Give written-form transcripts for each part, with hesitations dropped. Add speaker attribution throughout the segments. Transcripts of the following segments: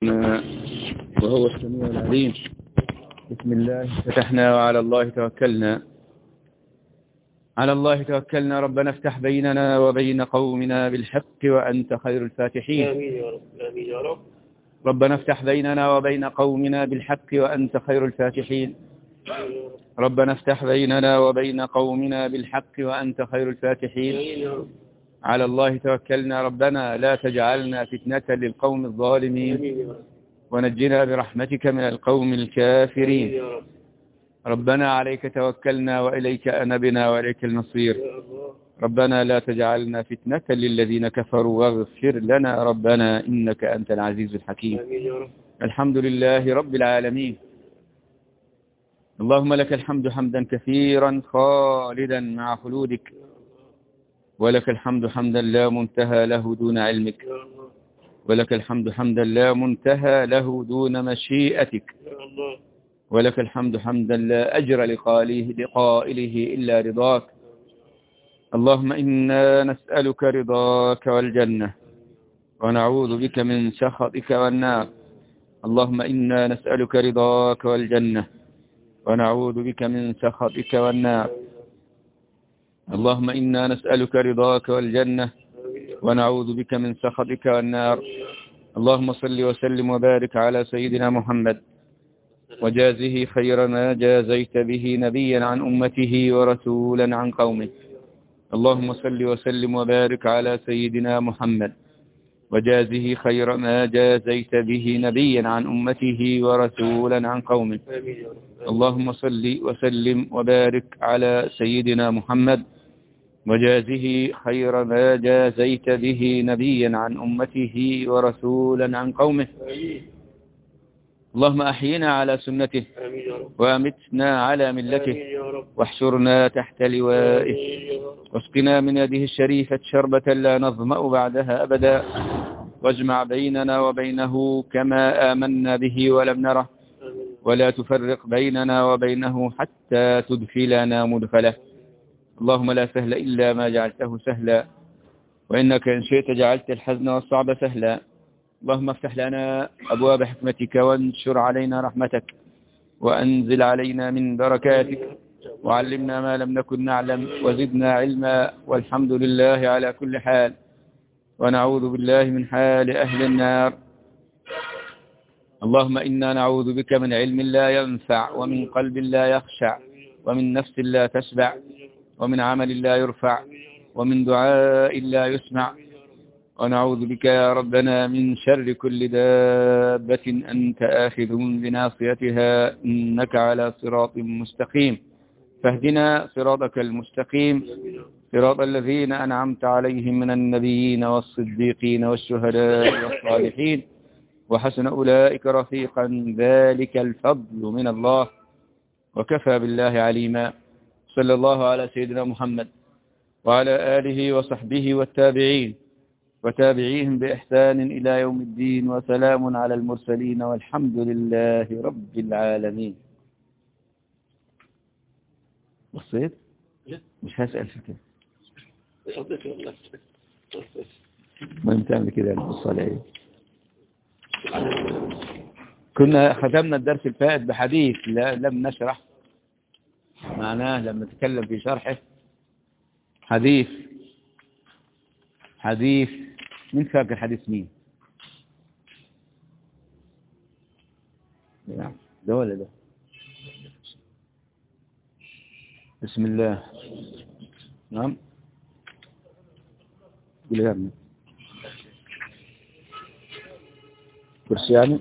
Speaker 1: وهو السميع العليم. بسم الله فتحنا وعلى الله توكلنا. على الله توكلنا. ربنا افتح بيننا وبين قومنا بالحق وأنت خير الفاتحين.
Speaker 2: آمين يا رب. آمين يا رب.
Speaker 1: ربنا افتح بيننا وبين قومنا بالحق وأنت خير الفاتحين. ربنا افتح بيننا وبين قومنا بالحق وأنت خير الفاتحين.
Speaker 2: آمين يا رب.
Speaker 1: على الله توكلنا. ربنا لا تجعلنا فتنة للقوم الظالمين،
Speaker 2: آمين يا رب.
Speaker 1: ونجنا برحمتك من القوم الكافرين.
Speaker 2: آمين يا رب.
Speaker 1: ربنا عليك توكلنا وإليك أنبنا وإليك المصير.
Speaker 2: يا الله.
Speaker 1: ربنا لا تجعلنا فتنة للذين كفروا واغفر لنا ربنا إنك أنت العزيز الحكيم.
Speaker 2: آمين يا رب.
Speaker 1: الحمد لله رب العالمين. اللهم لك الحمد حمدا كثيرا خالدا مع خلودك، ولك الحمد حمدا لا منتهى له دون علمك،
Speaker 2: يا الله.
Speaker 1: ولك الحمد حمدا لا منتهى له دون مشيئتك،
Speaker 2: يا الله.
Speaker 1: ولك الحمد حمدا لا أجر لقائله إلا رضاك. اللهم إنا نسألك رضاك والجنة ونعوذ بك من سخطك والنار. اللهم إنا نسألك رضاك والجنة ونعوذ بك من سخطك والنار. اللهم إنا نسألك رضاك والجنة ونعوذ بك من سخطك والنار. اللهم صل وسلم وبارك على سيدنا محمد وجازه خير ما جازيت به نبيا عن أمته ورسولا عن قومه. اللهم صل وسلم وبارك على سيدنا محمد وجازه خير ما جازيت به نبيا عن أمته ورسولا عن قومه.
Speaker 2: آمين يا رب.
Speaker 1: اللهم صل وسلم وبارك على سيدنا محمد وجازه خير ما جازيت به نبيا عن أمته ورسولا عن قومه.
Speaker 2: آمين.
Speaker 1: اللهم أحينا على سنته
Speaker 2: آمين يا رب.
Speaker 1: وأمتنا على ملته
Speaker 2: آمين يا رب.
Speaker 1: واحشرنا تحت لوائه
Speaker 2: آمين يا رب.
Speaker 1: واسقنا من يده الشريفة شربة لا نظمأ بعدها أبدا، واجمع بيننا وبينه كما آمنا به ولم نره،
Speaker 2: آمين.
Speaker 1: ولا تفرق بيننا وبينه حتى تدخلنا مدخله. اللهم لا سهل إلا ما جعلته سهلا، وإنك إن شئت جعلت الحزن والصعب سهلا. اللهم افتح لنا أبواب حكمتك وانشر علينا رحمتك وأنزل علينا من بركاتك، وعلمنا ما لم نكن نعلم وزدنا علما، والحمد لله على كل حال، ونعوذ بالله من حال أهل النار. اللهم إنا نعوذ بك من علم لا ينفع، ومن قلب لا يخشع، ومن نفس لا تشبع، ومن عمل لا يرفع، ومن دعاء لا يسمع. ونعوذ بك يا ربنا من شر كل دابة أنت آخذ بناصيتها، إنك على صراط مستقيم. فاهدنا صراطك المستقيم، صراط الذين أنعمت عليهم من النبيين والصديقين والشهداء والصالحين، وحسن أولئك رفيقا. ذلك الفضل من الله، وكفى بالله عليما. صلى الله على سيدنا محمد وعلى آله وصحبه والتابعين وتابعيهم بإحسان إلى يوم الدين، وسلام على المرسلين والحمد لله رب العالمين. بصيت؟ مش هسأل في كده. ما تعمل كده القصة عليه. كنا ختمنا الدرس الفائت بحديث لم نشرح معناه، لما نتكلم في شرحه. حديث مين فاكر حديث مين؟ ده ولا ده؟ بسم الله. نعم قول يا ابني. كرسي يعني؟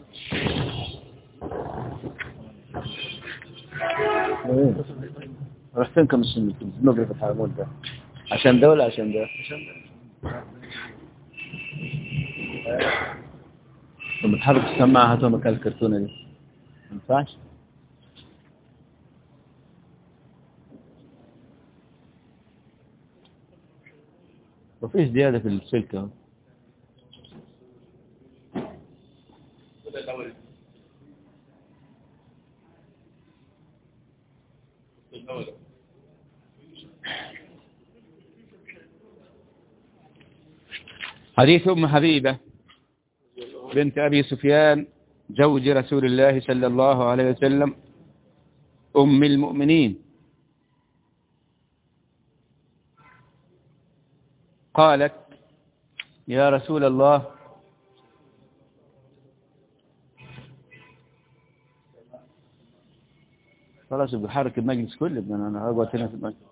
Speaker 1: رحت فين كم السنة نقرأ في الحرمون ده؟ عشان ده ولا عشان ده؟ لما تحرك السماعة هاتوا مكان الكرتونة دي. ما ينفعش؟ مفيش زيادة في السلك اهو. حديث أم حبيبة بنت أبي سفيان زوج رسول الله صلى الله عليه وسلم أم المؤمنين قالت يا رسول الله خلاص بحرك المجلس كله أنا أقعد هنا في المجلس.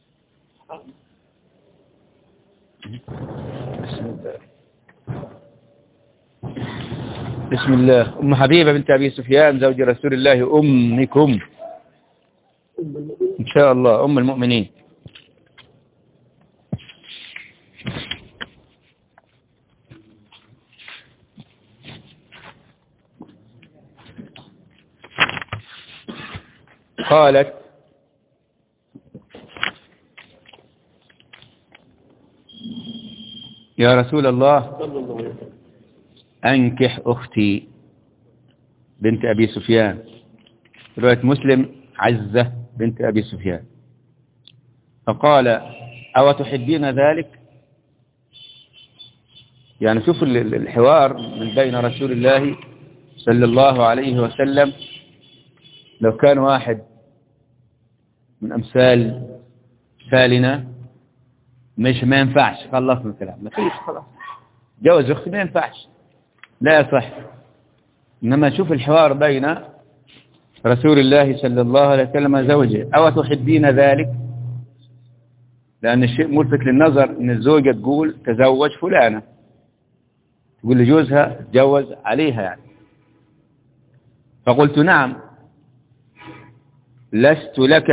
Speaker 1: بسم الله. أم حبيبة بنت أبي سفيان زوج رسول الله أمكم إن شاء الله أم المؤمنين. قالت يا رسول الله أنكح أختي بنت أبي سفيان. رواية مسلم عزة بنت أبي سفيان. فقال أو تحبين ذلك؟ يعني شوف الحوار من بين رسول الله صلى الله عليه وسلم. لو كان واحد من أمثال سالنا ما ينفعش، خلصنا الكلام، ما فيش، خلاص جوز أختي ما ينفعش، لا يصح. إنما شوف الحوار بين رسول الله صلى الله عليه وسلم زوجه. أو تحبين ذلك؟ لأن الشيء ملفت للنظر إن الزوجة تقول تزوج فلانة، تقول لجوزها تجوز عليها يعني. فقلت نعم لست لك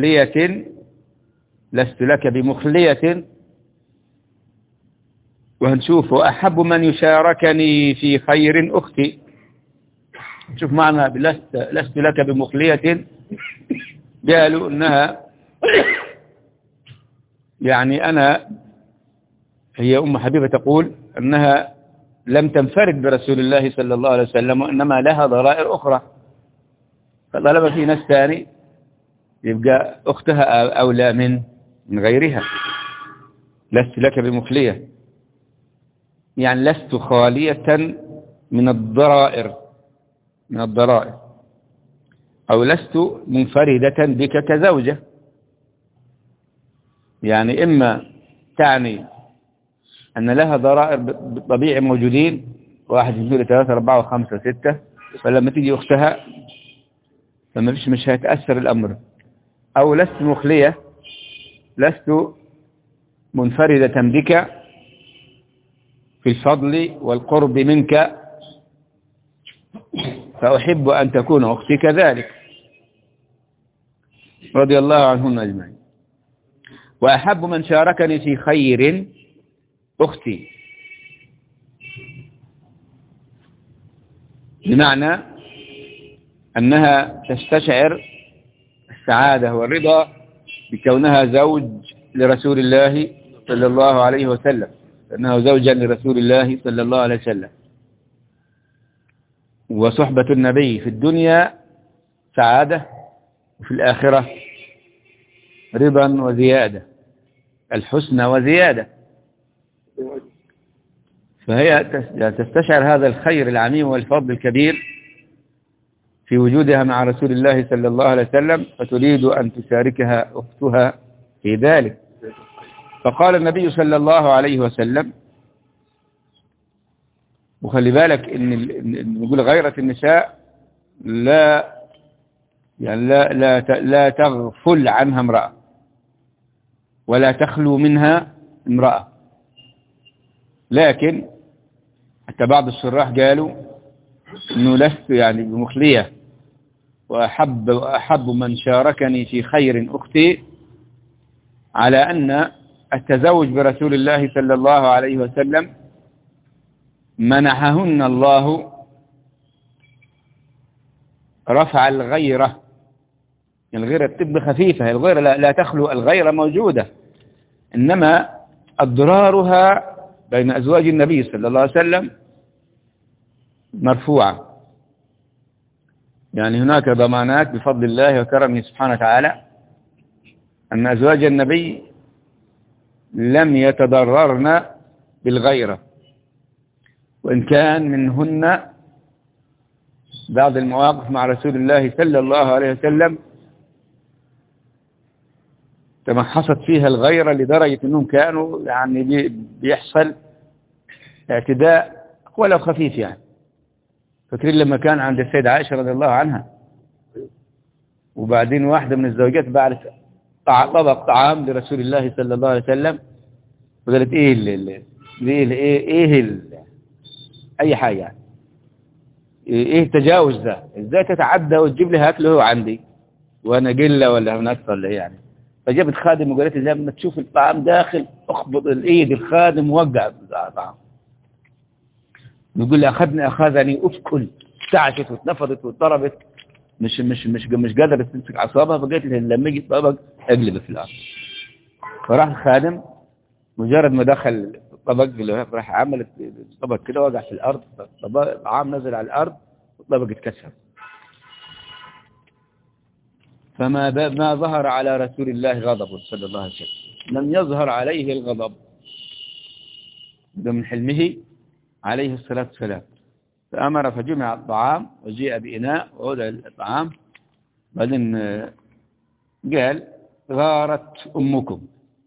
Speaker 1: بمخلية وهنشوف. أحب من يشاركني في خير أختي. شوف معنى لست لك بمخلية. قالوا إنها يعني هي أم حبيبة تقول أنها لم تنفرد برسول الله صلى الله عليه وسلم وإنما لها ضرائر أخرى، فطالما في ناس ثاني يبقى أختها أولى من غيرها. لست لك بمخلية يعني لست خالية من الضرائر أو لست منفردة بك كزوجة. يعني إما تعني أن لها ضرائر بالطبيعي موجودين، 1 2 3 4 5 6، فلما تيجي أختها فما فيش، مش هيتأثر الأمر. أو لست مخلية، لست منفردة بك في الفضل والقرب منك، فأحب أن تكون أختي كذلك رضي الله عنهن أجمعين. وأحب من شاركني في خير أختي، بمعنى أنها تستشعر السعادة والرضا بكونها زوج لرسول الله صلى الله عليه وسلم، أنه زوجا لرسول الله صلى الله عليه وسلم. وصحبة النبي في الدنيا سعادة، وفي الآخرة رضا وزيادة، الحسنى وزيادة. فهي تستشعر هذا الخير العميم والفضل الكبير في وجودها مع رسول الله صلى الله عليه وسلم، فتريد أن تشاركها أختها في ذلك. فقال النبي صلى الله عليه وسلم، وخلي بالك إن نقول غيرة النساء لا تغفل عنها امرأة ولا تخلو منها امرأة. لكن حتى بعض الشراح قالوا إنه لست يعني بمخلية، وأحب من شاركني في خير أختي، على أن التزوج برسول الله صلى الله عليه وسلم منحهن الله رفع الغيرة. الغيرة تبقى خفيفة، الغيرة لا تخلو، الغيرة موجودة، إنما أضرارها بين أزواج النبي صلى الله عليه وسلم مرفوعة. يعني هناك ضمانات بفضل الله وكرمه سبحانه وتعالى أن أزواج النبي لم يتضررن بالغيرة، وإن كان منهن بعض المواقف مع رسول الله صلى الله عليه وسلم تمحصت فيها الغيرة لدرجة أنهم كانوا يعني بيحصل اعتداء ولو خفيف يعني. فاكرين لما كان عند السيدة عائشة رضي الله عنها، وبعدين واحدة من الزوجات بعد طبق طعام لرسول الله صلى الله عليه وسلم، وقالت اي حاجة يعني. ايه التجاوز ده؟ ازاي تتعدى وتجيب لي اكله عندي وانا قله ولا ناقصه ولا ايه يعني؟ فجابت خادم وقالت لي لما تشوف الطعام داخل اخبط الايد الخادم وقع الطعام. يقول لي اخذني افكل، تعشت واتنفضت واتضربت، مش قادره تمسك اعصابها. فقالت لي لما يجي الطبق اقلبه في الارض. فراح الخادم مجرد ما دخل الطبق راح عملت الطبق كده وقع في الارض، الطعام نزل على الارض والطبق اتكسر. ما ظهر على رسول الله غضب صلى الله عليه وسلم، لم يظهر عليه الغضب، ده من حلمه عليه الصلاة والسلام. فأمر فجمع الطعام وجيء بإناء ووضع الطعام. بعدين قال غارت أمكم،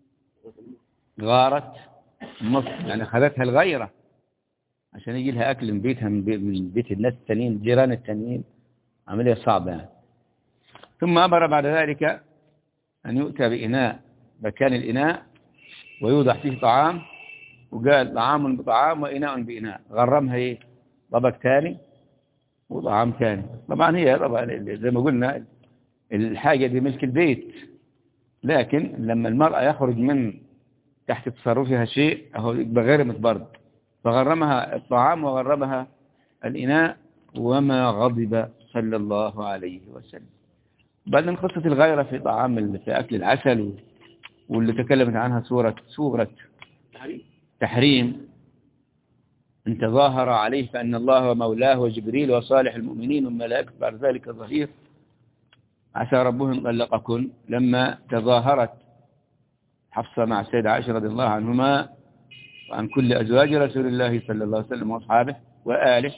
Speaker 1: غارت أمكم يعني أخذتها الغيرة عشان يجي لها أكل من بيتها، من بيت الناس التانيين، جيران التانيين. عملية صعبة يعني. ثم أمر بعد ذلك أن يؤتى بإناء مكان الإناء ويوضع فيه طعام، وقال طعام بطعام وإناء بإناء. غرمها إيه؟ طبق ثاني وطعام ثاني. طبعا هي زي ما قلنا الحاجة دي ملك البيت، لكن لما المرأة يخرج من تحت تصرفها شيء أهو يبقى غرمت برضه. فغرمها الطعام وغرمها الإناء وما غضب صلى الله عليه وسلم. بعدين قصة الغيرة في طعام في أكل العسل واللي تكلمت عنها سورة تحريم. إن تظاهر عليه فأن الله ومولاه وجبريل وصالح المؤمنين والملائكة بعد ذلك ظهير، عسى ربه إن طلقكن. لما تظاهرت حفصة مع السيدة عائشة رضي الله عنهما وعن كل أزواج رسول الله صلى الله عليه وسلم وأصحابه وآله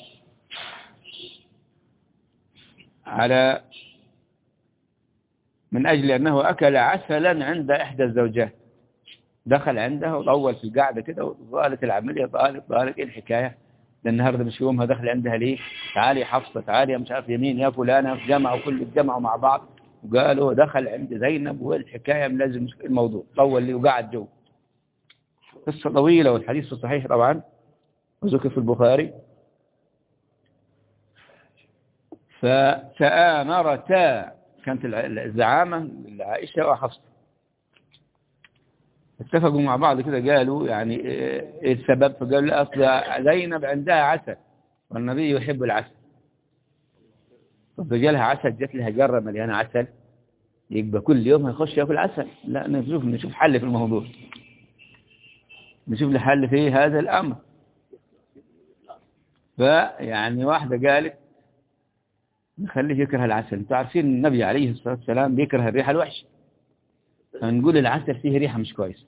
Speaker 1: على من أجل أنه أكل عسلا عند إحدى الزوجات، دخل عندها وطول في القعدة كده وطالت العملية، طالت إيه الحكاية؟ لأن النهارده مش يومها، دخل عندها ليه؟ تعالي يا حفصة، تعالي يا مش عارف يمين يا فلانة، جمعوا كل الجمعوا مع بعض وقالوا دخل عند زينب والحكاية ملازم الموضوع. طول لي وقعد جو. قصة طويلة والحديث الصحيح طبعا وذكر في البخاري. فتآمرتا، كانت الزعامة لعائشة وحفصة، اتفقوا مع بعض كده، قالوا يعني ايه السبب؟ فقالوا لا اصل زينب عندها عسل والنبي يحب العسل. فجالها عسل، جات لها جره مليانه عسل، يبقى كل يوم هيخش ياكل عسل. لا نشوف حل في الموضوع، نشوف له حل في هذا الامر. فيعني واحده قالت نخليه يكره العسل. انتوا عارفين النبي عليه الصلاه والسلام بيكره الريحه الوحشه، فنقول العسل فيه ريحه مش كويسه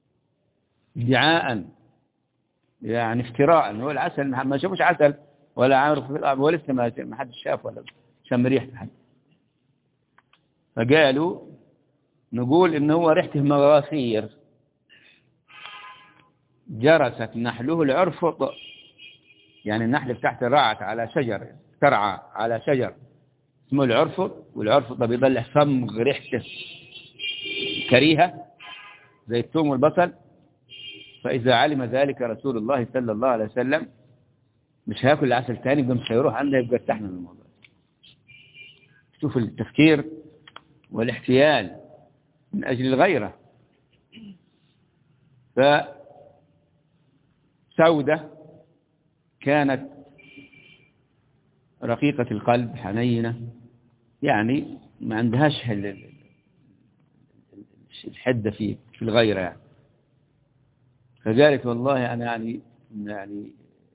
Speaker 1: ادعاء يعني افتراء. هو العسل ما شافوش عسل ولا عارف ولسه ما حدش شاف ولا شم ريحه حد. فقالوا نقول ان هو ريحته مغافير، جرست نحله العرفط، يعني النحل بتاعته رعت على شجر، ترعى على شجر اسمه العرفط، والعرفط بيطلع صمغ ريحته كريهه زي الثوم والبصل. فإذا علم ذلك رسول الله صلى الله عليه وسلم مش هياكل العسل تاني، يبقى مش هيروح عنده، يبقى ارتحنا من الموضوع. شوف التفكير والاحتيال من أجل الغيرة. فسودة كانت رقيقة القلب حنينة، يعني ما عندهاش الحدة في الغيرة يعني. فقالت والله أنا يعني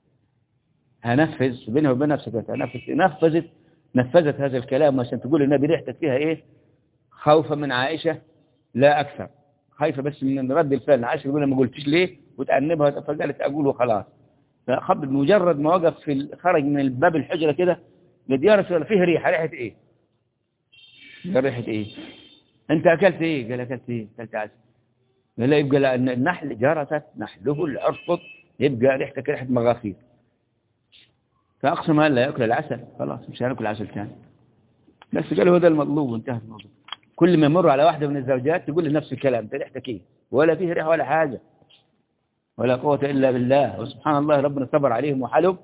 Speaker 1: هنفذ بينها وبين نفسك، نفذت هذا الكلام عشان تقول النبي ريحتك فيها إيه، خوفا من عائشة لا أكثر، خايفة بس من رد الفعل. عائشة تقول ما قلتش ليه وتأنبها، فقالت أقول وخلاص. فخبط بمجرد ما وقف خرج من الباب الحجرة كده، قد يا رسول الله فيه ريحة إيه؟ قال ريحة إيه؟ أنت أكلت إيه؟ قال أكلت إيه؟ أكلت عسل. قال لا، يبقى لأن النحل جرست نحله العرفط، يبقى ريحتك ريحة مغافير. فأقسم أن لا يأكل العسل، خلاص مش هناكل عسل ثاني. بس قال هو ده المطلوب وانتهى الموضوع. كل ما يمر على واحدة من الزوجات تقول لنفس الكلام، انت ريحتك ايه؟ ولا فيه ريحة ولا حاجة، ولا قوة إلا بالله. وسبحان الله ربنا صبر عليهم وحلم،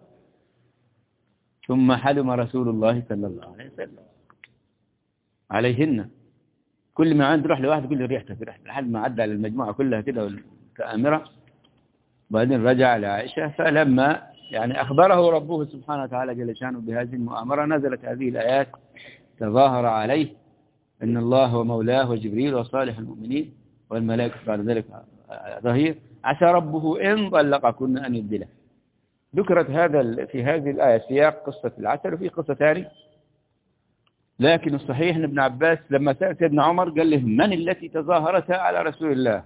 Speaker 1: ثم حلم رسول الله صلى الله عليه وسلم عليهن. كل ما عند روح لواحد يقول له ريحتك ريحتك، لحد ما عدى على المجموعة كلها كده والكامرة. وبعدين رجع لعائشة، فلما يعني أخبره ربه سبحانه وتعالى جل شانه بهذه المؤامرة، نزلت هذه الآيات: تظاهر عليه إن الله هو مولاه وجبريل وصالح المؤمنين والملائكة بعد ذلك ظهير، عسى ربه إن طلقكن أن يبدله. ذكرت هذا في هذه الآية سياق قصة العسل، وفي قصة ثانية. لكن الصحيح أن ابن عباس لما سأل سيدنا عمر قال له: من التي تظاهرتها على رسول الله؟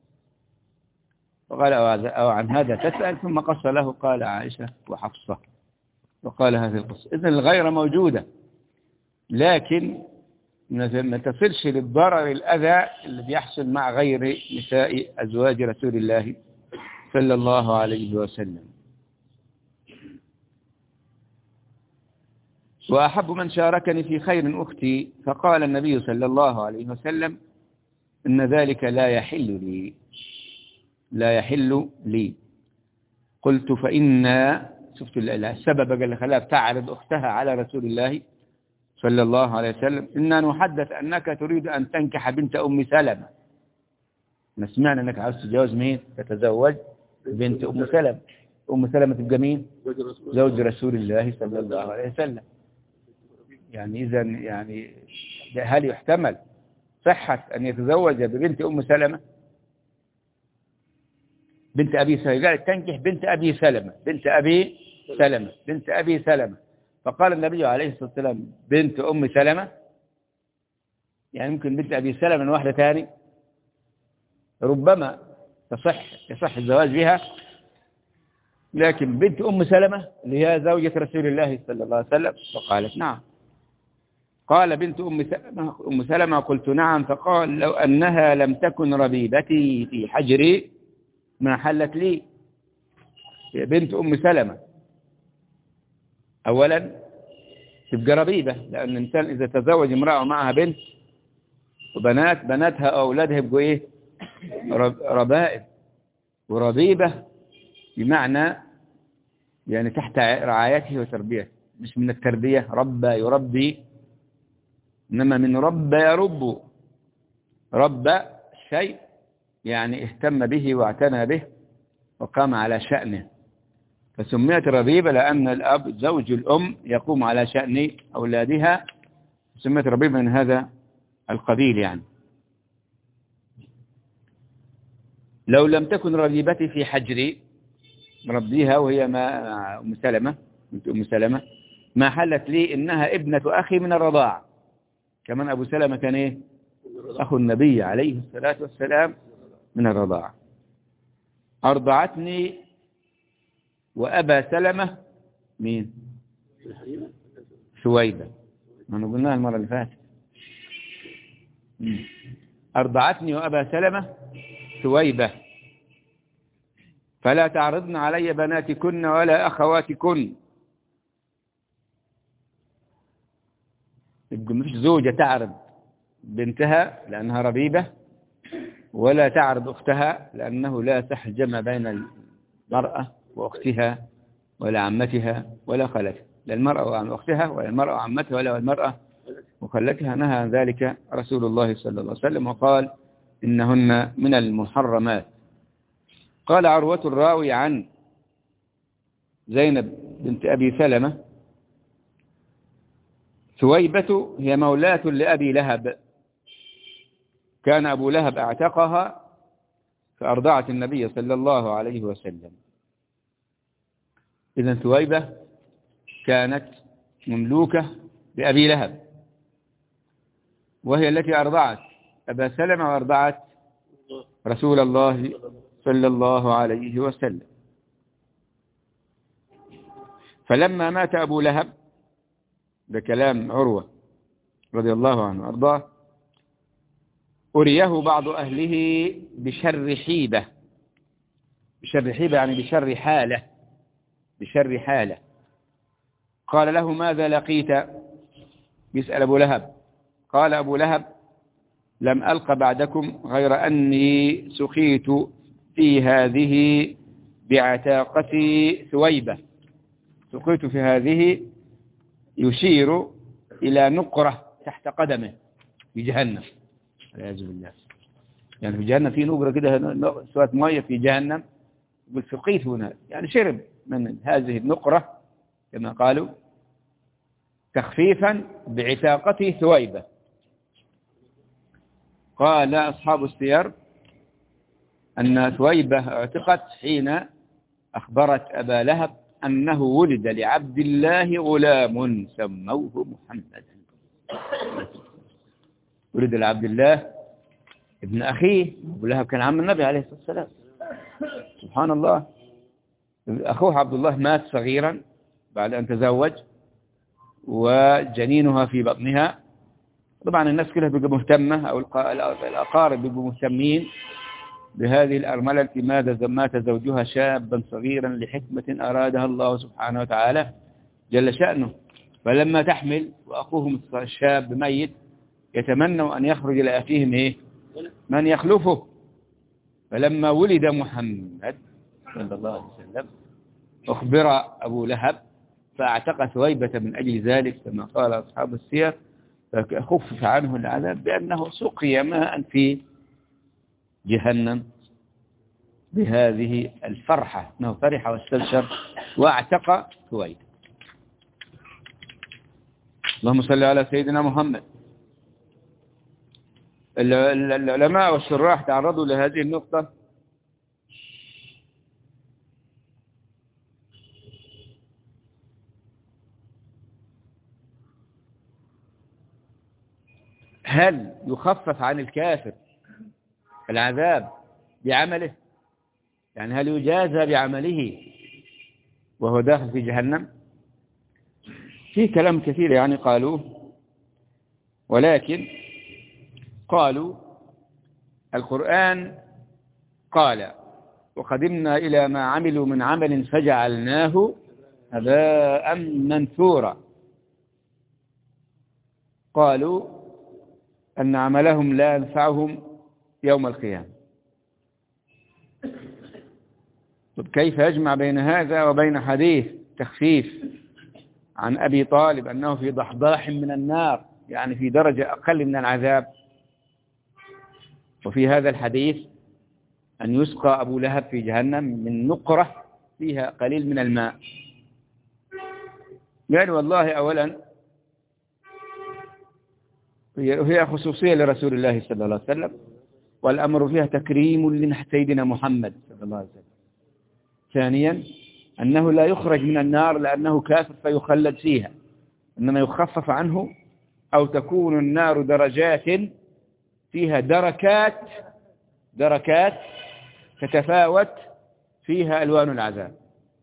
Speaker 1: فقال: أو عن هذا تسأل؟ ثم قص له، قال: عائشة وحفصة، وقال هذه القصة. إذن الغيرة موجودة، لكن ما تصلش للضرر الأذى اللي بيحصل مع غير نساء أزواج رسول الله صلى الله عليه وسلم. وأحب من شاركني في خير أختي، فقال النبي صلى الله عليه وسلم: إن ذلك لا يحل لي، لا يحل لي. قلت: فإن شفت السبب اللي خلاها تعرض أختها على رسول الله صلى الله عليه وسلم: إننا نحدث أنك تريد أن تنكح بنت أم سلمة. سمعنا أنك عاوز تتجوز مين؟ تتزوج بنت أم سلمة. أم سلمة تبقى مين؟ زوج رسول الله صلى الله عليه وسلم. يعني إذا يعني هل يحتمل صحة أن يتزوج ببنت أم سلمة؟ بنت أبي سلمة، قالت تنكح بنت أبي سلمة، بنت أبي سلمة، بنت أبي سلمة. فقال النبي عليه الصلاة والسلام: بنت أم سلمة، يعني ممكن بنت أبي سلمة من واحدة ثاني، ربما يصح الزواج بها، لكن بنت أم سلمة اللي هي زوجة رسول الله صلى الله عليه وسلم. فقالت: نعم. قال: بنت أم سلمة. قلت: نعم. فقال: لو أنها لم تكن ربيبتي في حجري ما حلت لي. هي بنت أم سلمة أولا تبقى ربيبة، لأن الإنسان إذا تزوج امرأة معها بنت بناتها أو أولادها يبقوا إيه؟ ربائب. وربيبة بمعنى يعني تحت رعايته وتربيته، مش من التربية ربى يربي، إنما من ربى يرب. ربى الشيء يعني اهتم به واعتنى به وقام على شأنه، فسميت ربيبة لأن الأب زوج الأم يقوم على شأن أولادها، سميت ربيبة من هذا القبيل. يعني لو لم تكن ربيبتي في حجري، ربيها وهي ما أم سلمة، بنت أم سلمة، ما حلت لي، إنها ابنة أخي من الرضاع. كمان أبو سلمة كان إيه؟ أخو النبي عليه الصلاة والسلام من الرضاع. أرضعتني وأبا سلمة مين؟ ثويبة، ما قلناها المرة اللي فاتت. أرضعتني وأبا سلمة ثويبة، فلا تعرضن علي بناتكن ولا أخواتكن. يبقى مفيش زوجة تعرض بنتها لأنها ربيبة، ولا تعرض أختها، لأنه لا يصح الجمع بين المرأة وأختها ولا عمتها ولا خالتها، لا المرأة وأختها ولا المرأة وعمتها ولا المرأة وخالتها. نهى عن ذلك رسول الله صلى الله عليه وسلم وقال: إنهن من المحرمات. قال عروة الراوي عن زينب بنت أبي سلمة: ثويبة هي مولاة لأبي لهب، كان أبو لهب اعتقها فأرضعت النبي صلى الله عليه وسلم. إذن ثويبة كانت مملوكة لأبي لهب، وهي التي أرضعت أبا سلمة وأرضعت رسول الله صلى الله عليه وسلم. فلما مات أبو لهب، ده كلام عروة رضي الله عنه وأرضاه، أريه بعض أهله بشر حيبة. بشر حيبة يعني بشر حالة، بشر حالة. قال له ماذا لقيت؟ يسأل أبو لهب. قال أبو لهب لم ألق بعدكم غير أني سقيت في هذه بعتاقة ثويبة. سقيت في هذه يشير إلى نقرة تحت قدمه في جهنم والعياذ بالله. يعني في جهنم في نقرة كده، شوية مية في جهنم، سقيت هنا يعني شرب من هذه النقرة كما قالوا، تخفيفا بعتاقة ثويبة. قال أصحاب السير أن ثويبة اعتقت حين أخبرت أبا لهب أنه ولد لعبد الله غلام سموه محمدا. ولد لعبد الله ابن أخيه. أبو لهب كان عم النبي عليه الصلاة والسلام. سبحان الله. أخوه عبد الله مات صغيرا بعد أن تزوج، وجنينها في بطنها. طبعا الناس كلها بيبقى مهتمة، أو الأقارب بيبقوا مهتمين بهذه الأرملة التي مات زوجها شابا صغيرا لحكمة أرادها الله سبحانه وتعالى جل شأنه. فلما تحمل وأخوهم الشاب ميت، يتمنوا أن يخرج إلى أخيهم من يخلفه. فلما ولد محمد صلى الله عليه وسلم أخبر أبو لهب فاعتق ثويبة من أجل ذلك كما قال أصحاب السير، فخفف عنه العذاب بأنه سقي ماء في جهنم بهذه الفرحة، أنه فرح واستبشر واعتق ثويبة. اللهم صل على سيدنا محمد. العلماء والشراح تعرضوا لهذه النقطة هل يخفف عن الكافر العذاب بعمله؟ يعني هل يجازى بعمله وهو داخل في جهنم؟ في كلام كثير يعني قالوه، ولكن قالوا القرآن قال وقدمنا إلى ما عملوا من عمل فجعلناه هباء منثورا. قالوا أن عملهم لا ينفعهم يوم القيامة. طب كيف يجمع بين هذا وبين حديث تخفيف عن أبي طالب أنه في ضحضاح من النار، يعني في درجة أقل من العذاب، وفي هذا الحديث أن يسقى أبو لهب في جهنم من نقرة فيها قليل من الماء؟ يعني والله أولا هي خصوصية لرسول الله صلى الله عليه وسلم، والأمر فيها تكريم لسيدنا محمد صلى الله عليه وسلم. ثانيا أنه لا يخرج من النار لأنه كافر فيخلد فيها، إنما يخفف عنه، أو تكون النار درجات فيها دركات تتفاوت فيها ألوان العذاب.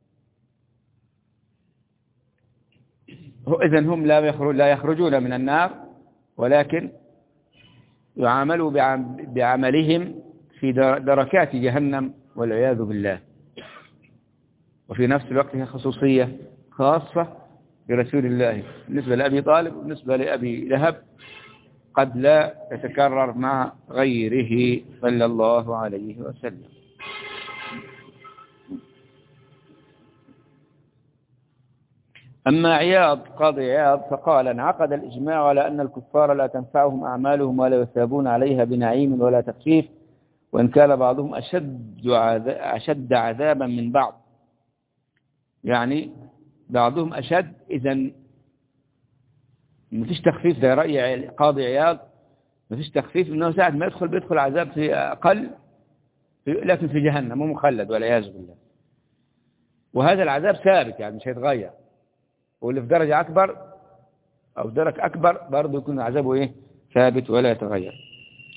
Speaker 1: إذن هم لا يخرجون من النار، ولكن يعاملوا بعملهم في دركات جهنم والعياذ بالله. وفي نفس الوقت هي خصوصية خاصة برسول الله بالنسبة لأبي طالب، وبالنسبة لأبي لهب قد لا تتكرر مع غيره صلى الله عليه وسلم. أما عياض قاضي عياض فقال انعقد الإجماع على أن الكفار لا تنفعهم أعمالهم ولا يثابون عليها بنعيم ولا تخفيف، وإن كان بعضهم أشد عذابا من بعض. يعني بعضهم أشد، إذن مفيش تخفيف. ده رأي قاضي عياض، مفيش تخفيف، إنه ساعة ما بيدخل عذاب في أقل، لكن في جهنم ومخلد والعياذ بالله. وهذا العذاب ثابت يعني مش هيتغير، واللي في درجة أكبر أو درك أكبر برضه يكون عذابه ثابت ولا يتغير.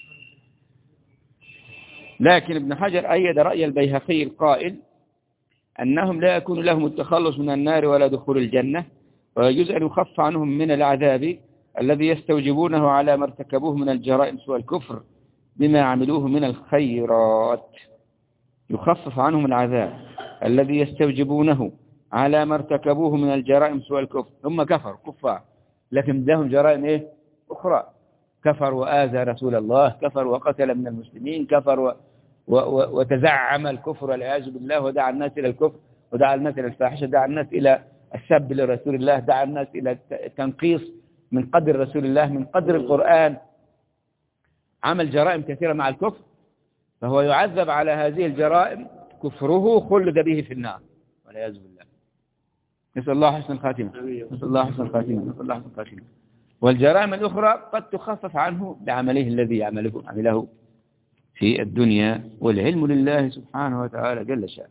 Speaker 1: لكن ابن حجر أيد رأي البيهقي القائل أنهم لا يكون لهم التخلص من النار ولا دخول الجنة، ويجوز أن يخف عنهم من العذاب الذي يستوجبونه على ما ارتكبوه من الجرائم سوى الكفر بما عملوه من الخيرات. يخفف عنهم العذاب الذي يستوجبونه على ما ارتكبوه من الجرائم سوى الكفر. هم كفار لكن لهم جرائم أخرى. كفر وآذى رسول الله، كفر وقتل من المسلمين، كفر وتزعم الكفر والعياذ بالله، ودعا الناس إلى الكفر، ودعا الناس إلى الفاحشة، دعا الناس إلى السب لرسول الله، دعا الناس إلى التنقيص من قدر رسول الله، من قدر القرآن، عمل جرائم كثيرة مع الكفر، فهو يعذب على هذه الجرائم، كفره خلد به في النار والعياذ بالله. نسأل الله حسن الخاتمة، نسأل الله حسن الخاتمة، نسأل الله حسن الخاتمة. والجرائم الأخرى قد تخفف عنه بعمله الذي عمله في الدنيا، والعلم لله سبحانه وتعالى جل شأنه.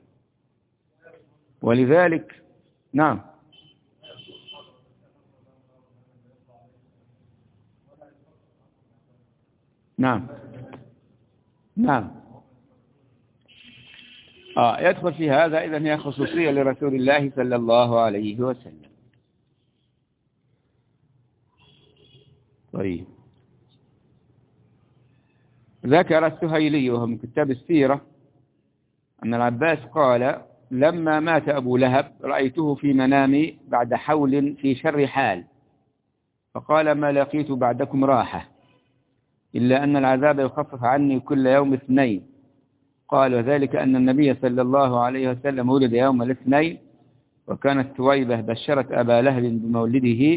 Speaker 1: ولذلك نعم نعم نعم يدخل في هذا. إذن هي خصوصية لرسول الله صلى الله عليه وسلم. طيب، ذكر السهيلي وهو من كتاب السيرة أن العباس قال: لما مات أبو لهب رأيته في منامي بعد حول في شر حال، فقال: ما لقيت بعدكم راحة إلا أن العذاب يخفف عني كل يوم 2. قال: وذلك أن النبي صلى الله عليه وسلم ولد يوم الاثنين، وكانت ثويبة بشرت أبا لهب بمولده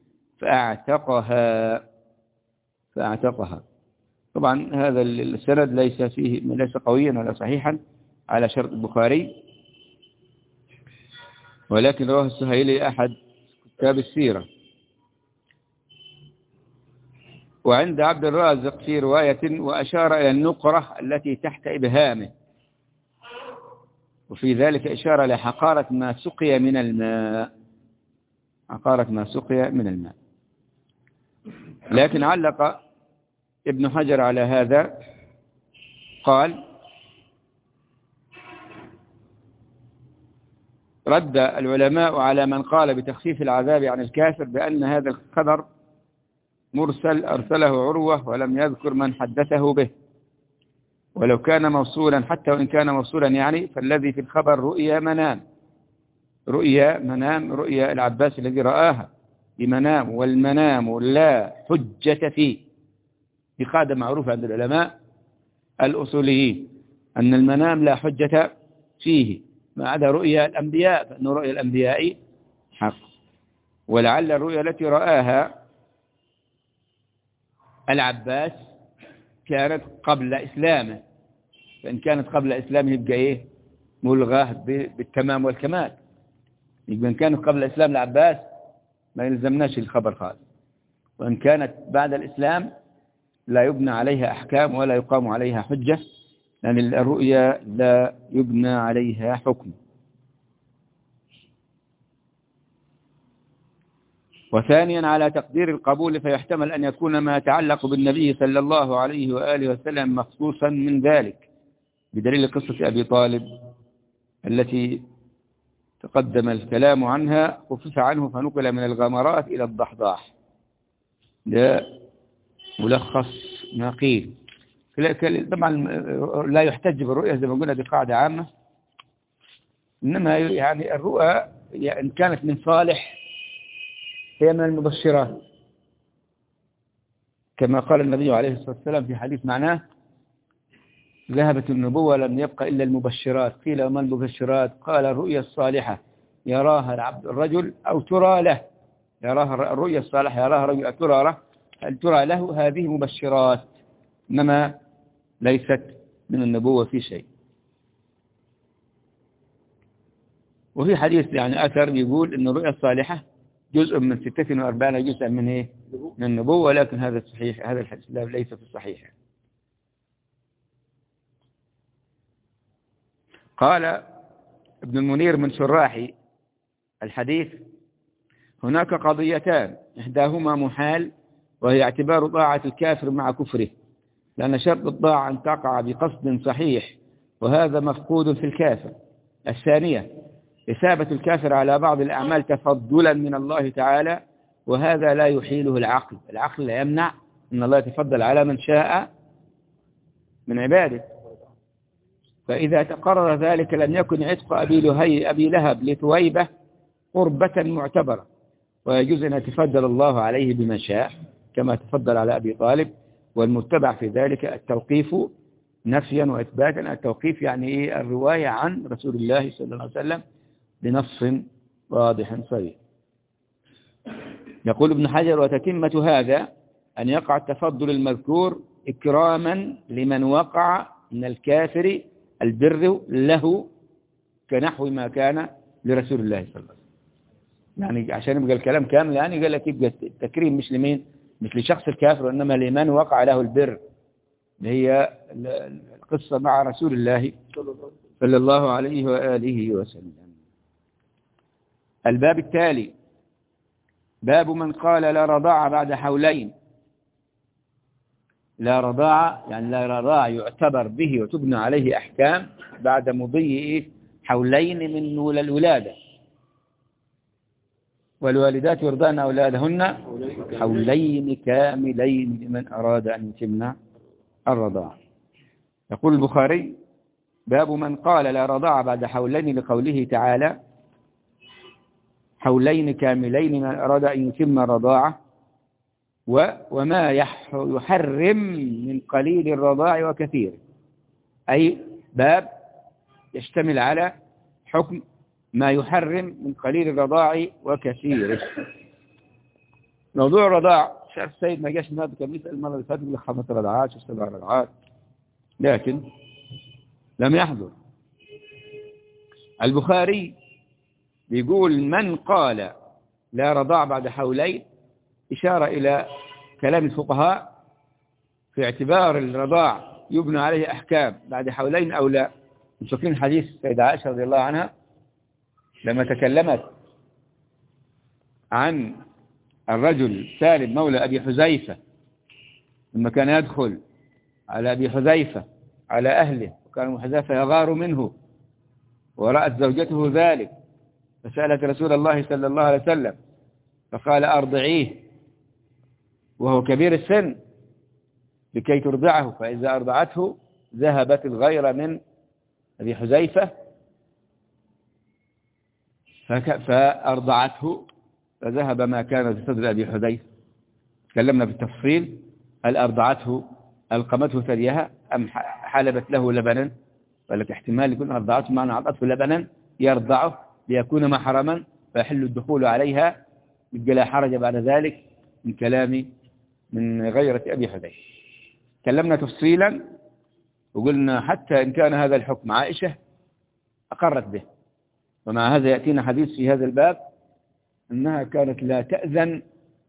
Speaker 1: فأعتقها. طبعا هذا السند ليس قويا ولا صحيحا على شرط البخاري، ولكن رواه السهيلي أحد كتاب السيرة. وعند عبد الرازق في رواية: وأشار إلى النقرة التي تحت إبهامه، وفي ذلك إشارة لحقارة ما سقي من الماء، حقارة ما سقي من الماء. لكن علق ابن حجر على هذا، قال: رد العلماء على من قال بتخفيف العذاب عن الكافر بأن هذا الخبر مرسل أرسله عروة ولم يذكر من حدثه به، ولو كان موصولا، حتى وإن كان موصولا يعني، فالذي في الخبر رؤيا منام، رؤيا العباس الذي رآها بمنام، والمنام لا حجة فيه. دي قاعدة معروفة عند العلماء الأصوليين أن المنام لا حجة فيه ما عدا رؤيا الأنبياء، فإن رؤيا الأنبياء حق. ولعل الرؤيا التي رآها العباس كانت قبل إسلامه، فإن كانت قبل إسلامه يبقى ملغاه بالتمام والكمال. يبقى إن كانت قبل إسلام العباس ما يلزمناش الخبر خالص، وإن كانت بعد الإسلام لا يبنى عليها أحكام ولا يقام عليها حجة، لأن الرؤيا لا يبنى عليها حكم. وثانيا على تقدير القبول، فيحتمل أن يكون ما يتعلق بالنبي صلى الله عليه وآله وسلم مخصوصا من ذلك، بدليل قصة أبي طالب التي تقدم الكلام عنها، خفف عنه فنقل من الغمرات إلى الضحضاح. ده ملخص ما قيل. طبعا لا يحتج بالرؤية زي ما قلنا، دي قاعدة عامة، إنما يعني الرؤى إن كانت من صالح هي من المبشرات، كما قال النبي عليه الصلاة والسلام في حديث معناه: ذهبت النبوة لم يبقى إلا المبشرات. قيل: وما المبشرات؟ قال: الرؤيا الصالحة يراها العبد الرجل أو ترى له، يراها الرؤيا الصالحة يراها رجل أو ترى له، هذه مبشرات، إنما ليست من النبوة في شيء. وفي حديث يعني أثر يقول إن الرؤيا الصالحة جزء من 46 جزءا من النبوة، لكن هذا الصحيح، هذا الحديث ليس في الصحيح. قال ابن المنير من شراح الحديث: هناك قضيتان، إحداهما محال، وهي اعتبار طاعة الكافر مع كفره، لأن شرط الطاعة أن تقع بقصد صحيح، وهذا مفقود في الكافر. الثانية إثابة الكافر على بعض الأعمال تفضلا من الله تعالى، وهذا لا يحيله العقل. العقل لا يمنع أن الله يتفضل على من شاء من عباده. فإذا تقرر ذلك لم يكن عتق أبي لهب لثويبة قربة معتبرة، ويجوز أن يتفضل الله عليه بما شاء كما تفضل على أبي طالب. والمتبع في ذلك التوقيف نفيا وإثباتا. التوقيف يعني إيه؟ الرواية عن رسول الله صلى الله عليه وسلم بنص واضح صريح. يقول ابن حجر: وتتمة هذا أن يقع التفضل المذكور إكراما لمن وقع من الكافر البر له كنحو ما كان لرسول الله صلى الله عليه وسلم. يعني عشان يبقى الكلام كامل، يعني قال لك يبقى التكريم مش لمين؟ مش لشخص الكافر، وإنما لمن وقع له البر، اللي هي القصة مع رسول الله صلى الله عليه وآله وسلم. الباب التالي باب من قال لا رضاعة بعد حولين. لا رضاعة يعني لا رضاعة يعتبر به وتبنى عليه أحكام بعد مضي حولين من الولادة. والوالدات يرضعن أولادهن حولين كاملين لمن أراد أن يتم الرضاعة. يقول البخاري: باب من قال لا رضاعة بعد حولين، لقوله تعالى: حولين كاملين من أراد أن يتم الرضاعة، وما يحرم من قليل الرضاع وكثير. أي باب يشتمل على حكم ما يحرم من قليل الرضاع وكثيره. موضوع الرضاع، شاف السيد ما جاش النهارده، كان بيسأل المرة اللي فاتت ب 5 رضعات و7 رضعات، لكن لم يحضر. البخاري بيقول: من قال لا رضاع بعد حولين، إشارة إلى كلام الفقهاء في اعتبار الرضاع يبنى عليه أحكام بعد حولين أو لا. فاكرين حديث السيدة عائشة رضي الله عنها لما تكلمت عن الرجل سالم مولى أبي حذيفة، لما كان يدخل على أبي حذيفة على أهله، وكان أبو حذيفة يغار منه، ورأت زوجته ذلك، فسألت رسول الله صلى الله عليه وسلم فقال: أرضعيه وهو كبير السن لكي ترضعه، فإذا أرضعته ذهبت الغيرة من أبي حذيفة فأرضعته فذهب ما كان في صدر أبي حذيفة. تكلمنا بالتفصيل: هل أرضعته ألقمته ثديها أم حلبت له لبنا؟ فلك احتمال يكون أرضعته معنى أعطته لبنا يرضعه ليكون محرما فيحل الدخول عليها، يبقى لا حرج بعد ذلك من كلام من غيرة أبي حذيفة. تكلمنا تفصيلا وقلنا حتى إن كان هذا الحكم عائشة أقرت به، ومع هذا يأتينا حديث في هذا الباب أنها كانت لا تأذن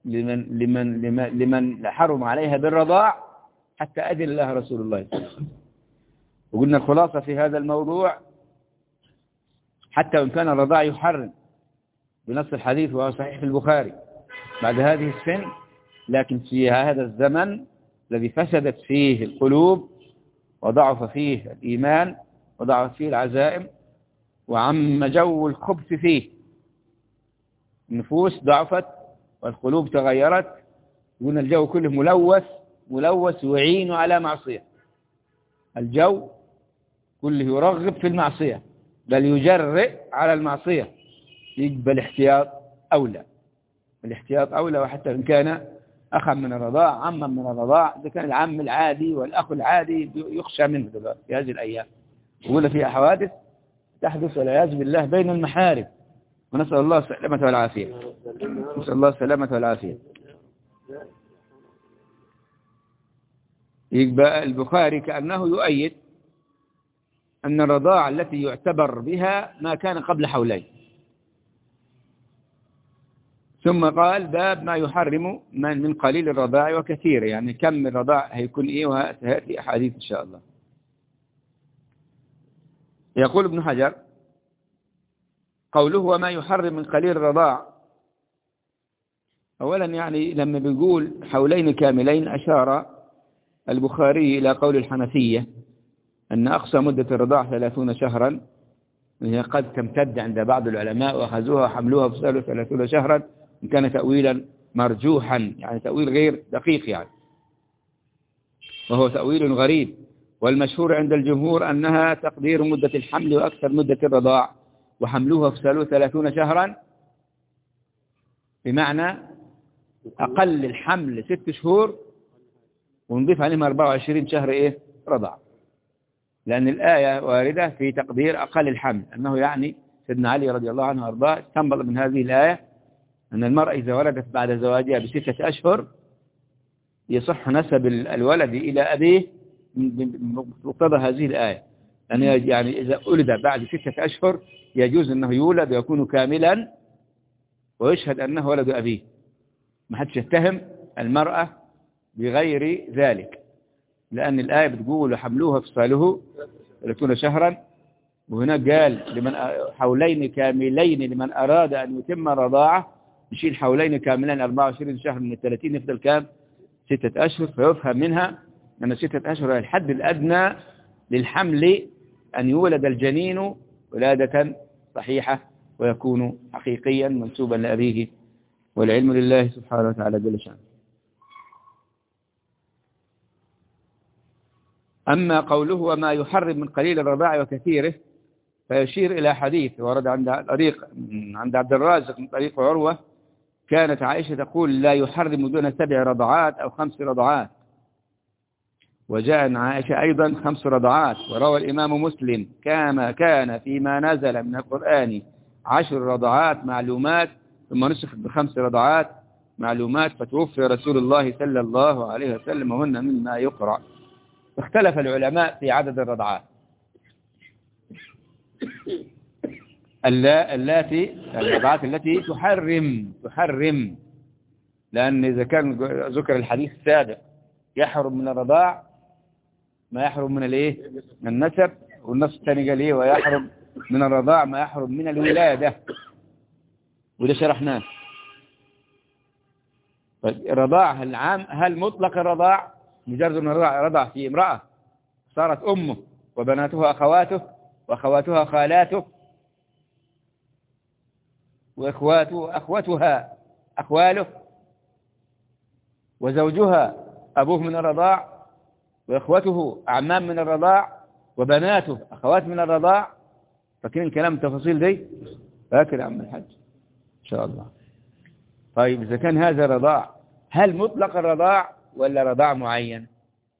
Speaker 1: لمن حرم عليها بالرضاع حتى أذن الله رسول الله صلى الله عليه وسلم. وقلنا الخلاصة في هذا الموضوع: حتى وإن كان الرضاع يحرم بنص الحديث وهو صحيح في البخاري بعد هذه السن، لكن في هذا الزمن الذي فسدت فيه القلوب وضعف فيه الإيمان وضعف فيه العزائم وعم جو الخبث فيه، النفوس ضعفت والقلوب تغيرت، يقولون الجو كله ملوث ويعين على معصية. الجو كله يرغب في المعصية بل يجرئ على المعصية، يقبل الاحتياط أولى. الاحتياط أولى، وحتى إن كان أخا من الرضاع عما من الرضاع، إذا كان العم العادي والأخ العادي يخشى منه دلوقتي في هذه الأيام. يقول فيها حوادث تحدث والعياذ بالله بين المحارم، ونسأل الله السلامة والعافية. نسأل الله السلامة والعافية. يبقى البخاري كأنه يؤيد أن الرضاعة التي يعتبر بها ما كان قبل حولين. ثم قال: باب ما يحرم من قليل الرضاع وكثير، يعني كم الرضاع هيكون إيه، وهذه أحاديث إن شاء الله. يقول ابن حجر: قوله وما يحرم من قليل الرضاع، أولا يعني لما بيقول حولين كاملين أشار البخاري إلى قول الحنفية أن أقصى مدة الرضاع 30 شهرا، هي قد تمتد عند بعض العلماء وأخذوها وحملوها في 30 شهرا، إن كان تأويلا مرجوحا، يعني تأويل غير دقيق يعني، وهو تأويل غريب. والمشهور عند الجمهور أنها تقدير مدة الحمل وأكثر مدة الرضاع، وحملوها في 30 شهرا، بمعنى أقل الحمل 6 شهور ونضيف عليهم 24 شهر رضاع، لأن الآية واردة في تقدير أقل الحمل، أنه يعني سيدنا علي رضي الله عنه وأرضاه استنبط من هذه الآية أن المرأة إذا ولدت بعد زواجها ب6 أشهر يصح نسب الولد إلى أبيه بمقتضى هذه الآية، أن يعني إذا ولد بعد 6 أشهر يجوز أنه يولد ويكون كاملا ويشهد أنه ولد أبيه، ما حدش يتهم المرأة بغير ذلك، لأن الآية بتقول وحملوها فصاله 30 شهرا، وهنا قال لمن حولين كاملين لمن أراد أن يتم الرضاعة، يشيل حولين كاملين 24 شهر من 30 يفضل كام 6 أشهر، فيفهم منها أن 6 أشهر هي الحد الأدنى للحمل أن يولد الجنين ولادة صحيحة ويكون حقيقيا منسوبا لأبيه، والعلم لله سبحانه وتعالى جل شأنه. أما قوله وما يحرم من قليل الرضاع وكثيره، فيشير إلى حديث ورد عند عبد الرازق من طريق عروة، كانت عائشة تقول لا يحرم دون 7 رضعات أو 5 رضعات، وجاء عن عائشة أيضا 5 رضعات. وروى الإمام مسلم كان فيما نزل من القرآن 10 رضعات معلومات ثم نسخت ب5 رضعات معلومات، فتوفي رسول الله صلى الله عليه وسلم وهن مما يقرأ. اختلف العلماء في عدد الرضعات الرضعات التي تحرم، لأن إذا كان ذكر الحديث السابق يحرم من الرضاع ما يحرم من من النسب، والنص الثاني قال ويحرم من الرضاع ما يحرم من الولادة، وده شرحناه. الرضاع العام هل مطلق الرضاع مجرد أن رضع في امرأة صارت أمه وبناتها أخواته وأخواتها خالاته أخوتها أخواله وزوجها أبوه من الرضاع وإخوته أعمام من الرضاع وبناته أخوات من الرضاع، فاكرين كلام التفاصيل دي؟ فاكر يا عم الحاج إن شاء الله. طيب إذا كان هذا رضاع هل مطلق الرضاع ولا رضاع معين؟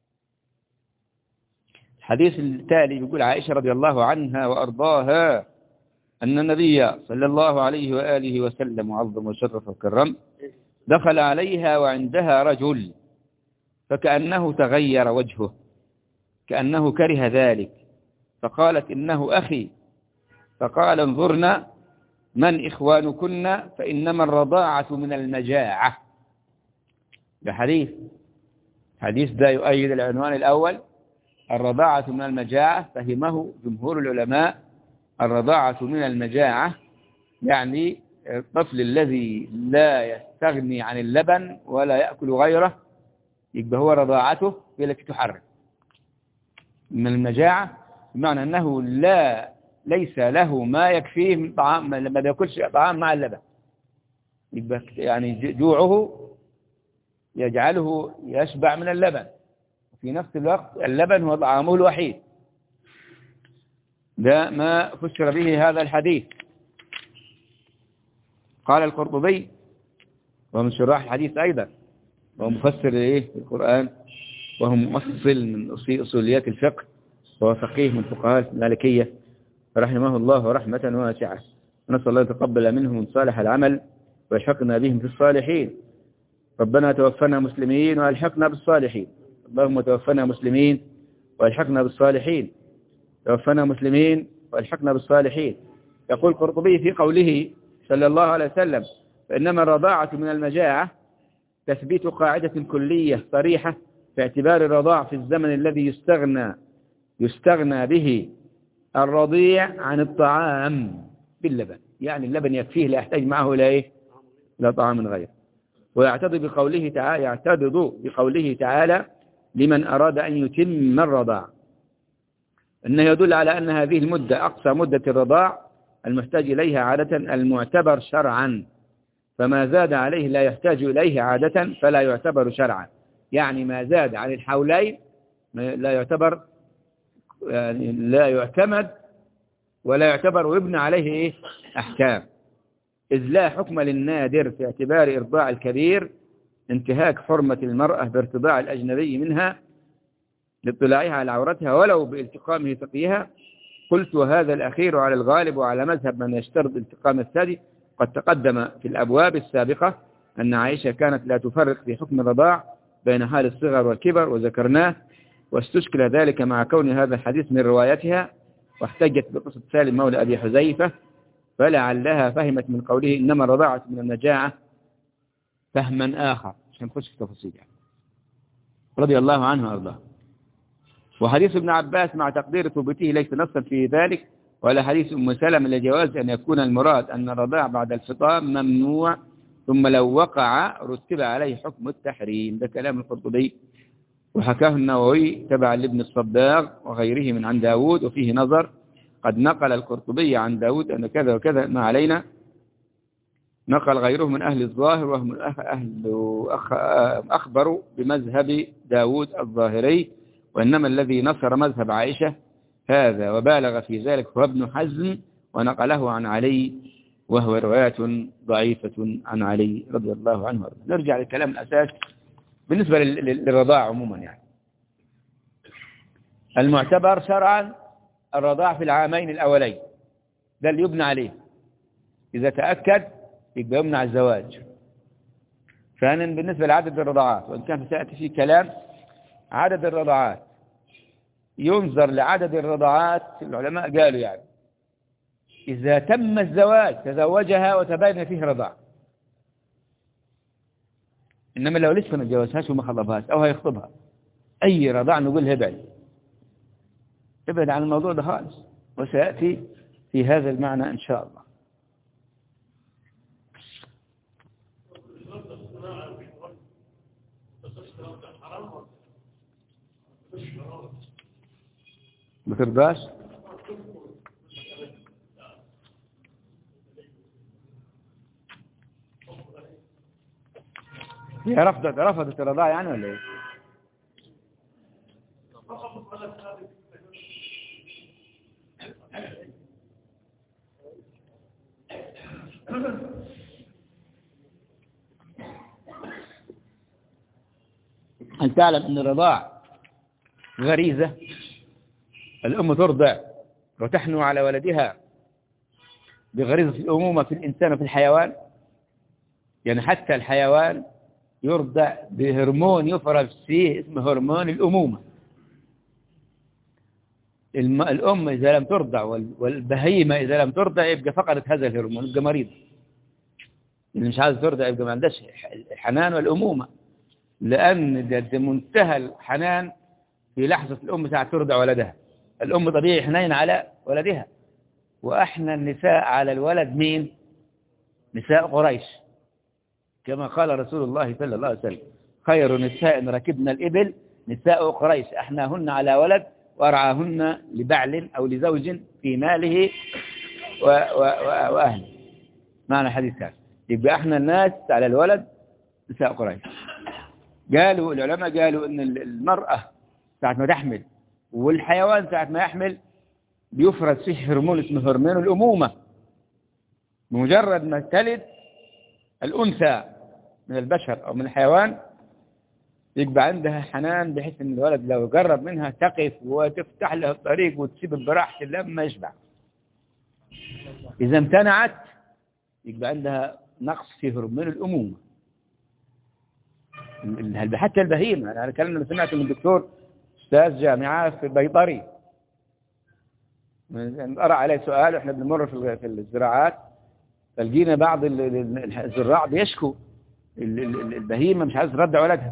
Speaker 1: الحديث التالي يقول عائشة رضي الله عنها وأرضاها أن النبي صلى الله عليه وآله وسلم وعظم وشرف وكرم دخل عليها وعندها رجل فكأنه تغير وجهه كأنه كره ذلك، فقالت إنه أخي، فقال انظرنا من إخوانكن فإنما الرضاعة من المجاعة. ده حديث ده يؤيد العنوان الأول، الرضاعة من المجاعة، فهمه جمهور العلماء الرضاعة من المجاعة يعني الطفل الذي لا يستغني عن اللبن ولا يأكل غيره، يبقى هو رضاعته هي التي تحرم. من المجاعة بمعنى أنه ليس له ما يكفيه من طعام، ما يأكلش طعام مع اللبن، يبقى يعني جوعه يجعله يشبع من اللبن، وفي نفس الوقت اللبن هو طعامه الوحيد. ده ما فسر به هذا الحديث. قال القرطبي ومن شراح الحديث أيضا وهو مفسر القرآن وهو مؤصل من أصوليات الفقه وهو فقيه من فقهاء المالكية رحمه الله رحمة واسعة، ونسأل الله يتقبل منهم صالح العمل ويحقنا بهم في الصالحين. ربنا توفنا مسلمين والحقنا بالصالحين، اللهم توفنا مسلمين والحقنا بالصالحين، توفنا مسلمين والحقنا بالصالحين. يقول القرطبي في قوله صلى الله عليه وسلم فإنما الرضاعة من المجاعة تثبيت قاعدة كلية صريحة في اعتبار الرضاع في الزمن الذي يستغنى به الرضيع عن الطعام باللبن، يعني اللبن يكفيه لا يحتاج معه لا طعام غيره. ويعتضد بقوله تعالى لمن أراد أن يتم الرضاع، أنه يدل على أن هذه المدة أقصى مدة الرضاع المحتاج إليها عادة المعتبر شرعا، فما زاد عليه لا يحتاج إليه عادة فلا يعتبر شرعا. يعني ما زاد عن الحولين لا يعتبر، يعني لا يعتمد ولا يعتبر ويبنى عليه إيه؟ أحكام، إذ لا حكم للنادر في اعتبار إرضاع الكبير انتهاك حرمة المرأة بارتضاع الأجنبي منها لاطلاعها على عورتها ولو بالتقامه ثقيها. قلت وهذا الأخير على الغالب وعلى مذهب من يشترط التقام الثدي. قد تقدم في الأبواب السابقة أن عائشة كانت لا تفرق في حكم الرضاع بين حال الصغر والكبر وذكرناه، واستشكل ذلك مع كون هذا الحديث من روايتها، واحتجت بقصة سالم مولى أبي حذيفة، فلعلها فهمت من قوله إنما الرضاعة من النجاعة فهما آخر، مش هنخش في تفاصيل يعني. رضي الله عنه وأرضاه. وحديث ابن عباس مع تقدير ثبوته ليس نصا في ذلك، ولا حديث أم سلمة لجواز أن يكون المراد أن الرضاع بعد الفطام ممنوع، ثم لو وقع رتب عليه حكم التحريم. ده كلام القرطبي، وحكاه النووي تبع لابن الصباغ وغيره من عن داود، وفيه نظر. قد نقل القرطبي عن داود أن كذا وكذا ما علينا، نقل غيره من أهل الظاهر وهم أخبروا بمذهب داود الظاهري، وإنما الذي نصر مذهب عائشة هذا وبالغ في ذلك هو ابن حزم، ونقله عن علي، وهو روايات ضعيفة عن علي رضي الله عنه. نرجع للكلام الأساس بالنسبة للرضاع عموما. يعني المعتبر شرعا الرضاع في العامين الأولين، ده اللي يبنى عليه، إذا تأكد يبقى يمنع الزواج. ثانيا بالنسبة لعدد الرضاعات، وإن كان سيأتي فيه كلام عدد الرضاعات، ينظر لعدد الرضاعات. العلماء قالوا يعني إذا تم الزواج تزوجها وتبين فيه رضاع، إنما لو لسه ما تجوزهاش وما خطبهاش أو هيخطبها أي رضاع نقول ابعد عن الموضوع ده خالص، وسيأتي في هذا المعنى إن شاء الله. ما ترضاش؟ هي رفضت الرضاعة يعني ولا ايه؟ هل تعلم أن الرضاع غريزة؟ الأم ترضع وتحنو على ولدها بغريزة الأمومة في الإنسان وفي الحيوان. يعني حتى الحيوان يرضع بهرمون يفرز فيه اسمه هرمون الأمومة. الأم إذا لم ترضع والبهيمة إذا لم ترضع يبقى فقدت هذا الهرمون، يبقى مريض. اللي مش عايز ترضع يبقى ما عندهاش الحنان والأمومة، لأن ده منتهى الحنان في لحظة الأم ساعة ترضع ولدها. الأم طبيعي حنين على ولدها، وأحنى النساء على الولد مين؟ نساء قريش، كما قال رسول الله صلى الله عليه وسلم خير نساء ركبنا الإبل نساء قريش أحناهن على ولد وأرعاهن لبعل أو لزوج في ماله وأهله. معنى حديث هذا يبقى احنا الناس على الولد نساء قريش. قالوا العلماء قالوا ان المرأة ساعة ما تحمل والحيوان ساعة ما يحمل بيفرز فيه هرمون اسمه هرمون الأمومة. بمجرد ما تلد الأنثى من البشر أو من الحيوان يبقى عندها حنان، بحيث ان الولد لو قرب منها تقف وتفتح له الطريق وتسيب براحته لما يشبع. إذا امتنعت يبقى عندها نقص في هرمون الأمومة. حتى البهيمة، أنا الكلام اللي سمعته من دكتور أستاذ جامعة في بيطري، قرأ عليه سؤال وإحنا بنمر في الزراعات، فلقينا بعض الزراع بيشكوا البهيمة مش عايز ترضع ولدها،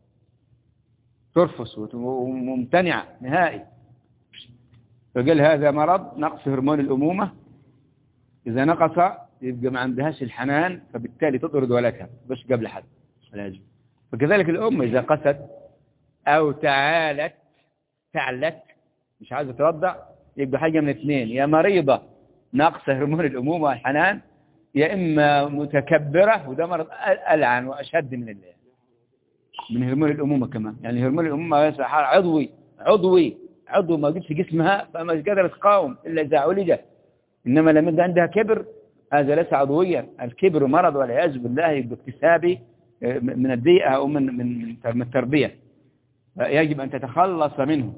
Speaker 1: ترفس وممتنعة نهائي. فقال هذا مرض نقص هرمون الأمومة، إذا نقص يبقى ما عندهاش الحنان، فبالتالي تطرد ولدها بس قبل حد. فكذلك الأم إذا قست أو تعلت مش عايزة ترضع، يبقى حاجة من اثنين: يا مريضة ناقصة هرمون الأمومة والحنان، يا إما متكبرة، وده مرض ألعن وأشد من هرمون الأمومة كمان. يعني هرمون الأمومة عضوي موجود في جسمها، فما قدرت تقاوم إلا إذا عولجت. إنما لما يبقى عندها كبر، هذا ليس عضويا. الكبر مرض والعياذ بالله باكتسابي من البيئة أو من التربية، يجب أن تتخلص منه.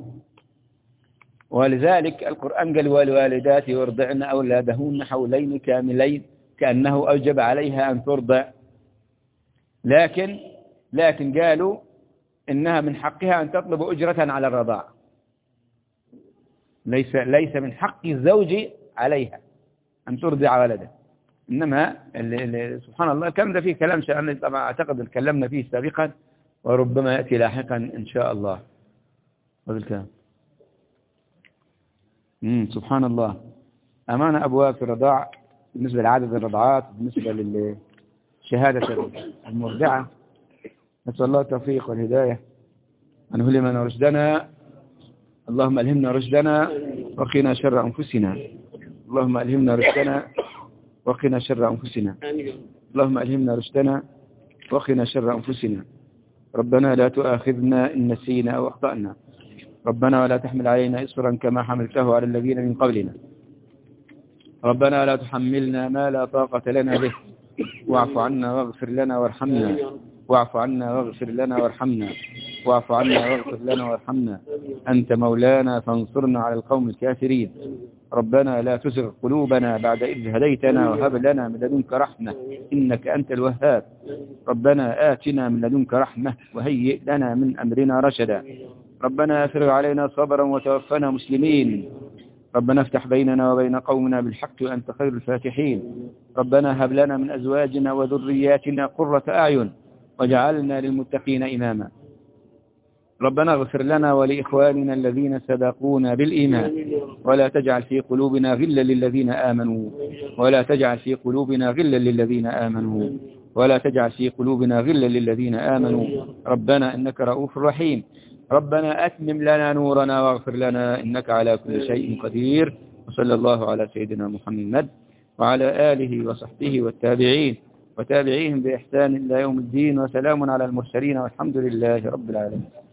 Speaker 1: ولذلك القرآن قال: والوالدات يرضعن أولادهن حولين كاملين، كأنه أوجب عليها أن ترضع. لكن قالوا إنها من حقها أن تطلب أجرة على الرضاعة، ليس من حق الزوج عليها أن ترضع ولده. إنما سبحان الله الكلام ده فيه كلام شأن، طبعا أعتقد تكلمنا فيه سابقا، وربما يأتي لاحقا إن شاء الله. هذا الكلام سبحان الله. أمانة أبواب في الرضاع بالنسبة لعدد الرضعات، بالنسبة للشهادة المرضعة. نسأل الله التوفيق والهداية، أن نلهمنا رشدنا. اللهم ألهمنا رشدنا وقنا شر أنفسنا. اللهم ألهمنا رشدنا وقنا شر أنفسنا. اللهم ألهمنا رشدنا وقنا شر أنفسنا. ربنا لا تؤاخذنا إن نسينا أو أخطأنا. ربنا ولا تحمل علينا إصرا كما حملته على الذين من قبلنا. ربنا لا تحملنا ما لا طاقة لنا به، واعف عنا واغفر لنا وارحمنا. واعف عنا واغفر لنا وارحمنا. واعف عنا واغفر لنا وارحمنا. أنت مولانا فانصرنا على القوم الكافرين. ربنا لا تزغ قلوبنا بعد إذ هديتنا، وهب لنا من لدنك رحمة إنك أنت الوهاب. ربنا آتنا من لدنك رحمة وهيئ لنا من أمرنا رشدا. ربنا افرغ علينا صبرا وتوفنا مسلمين. ربنا افتح بيننا وبين قومنا بالحق وأنت خير الفاتحين. ربنا هب لنا من أزواجنا وذرياتنا قرة أعين وجعلنا للمتقين إماما. ربنا اغفر لنا ولإخواننا الذين سبقونا بالإيمان، ولا تجعل في قلوبنا غلا للذين آمنوا. ولا تجعل في قلوبنا غلا للذين آمنوا. ولا تجعل في قلوبنا غلا للذين آمنوا. ربنا إنك رؤوف رحيم. ربنا أتمم لنا نورنا واغفر لنا إنك على كل شيء قدير. وصلى الله على سيدنا محمد وعلى آله وصحبه والتابعين وتابعيهم بإحسان إلى يوم الدين. وسلام على المرسلين والحمد لله رب العالمين.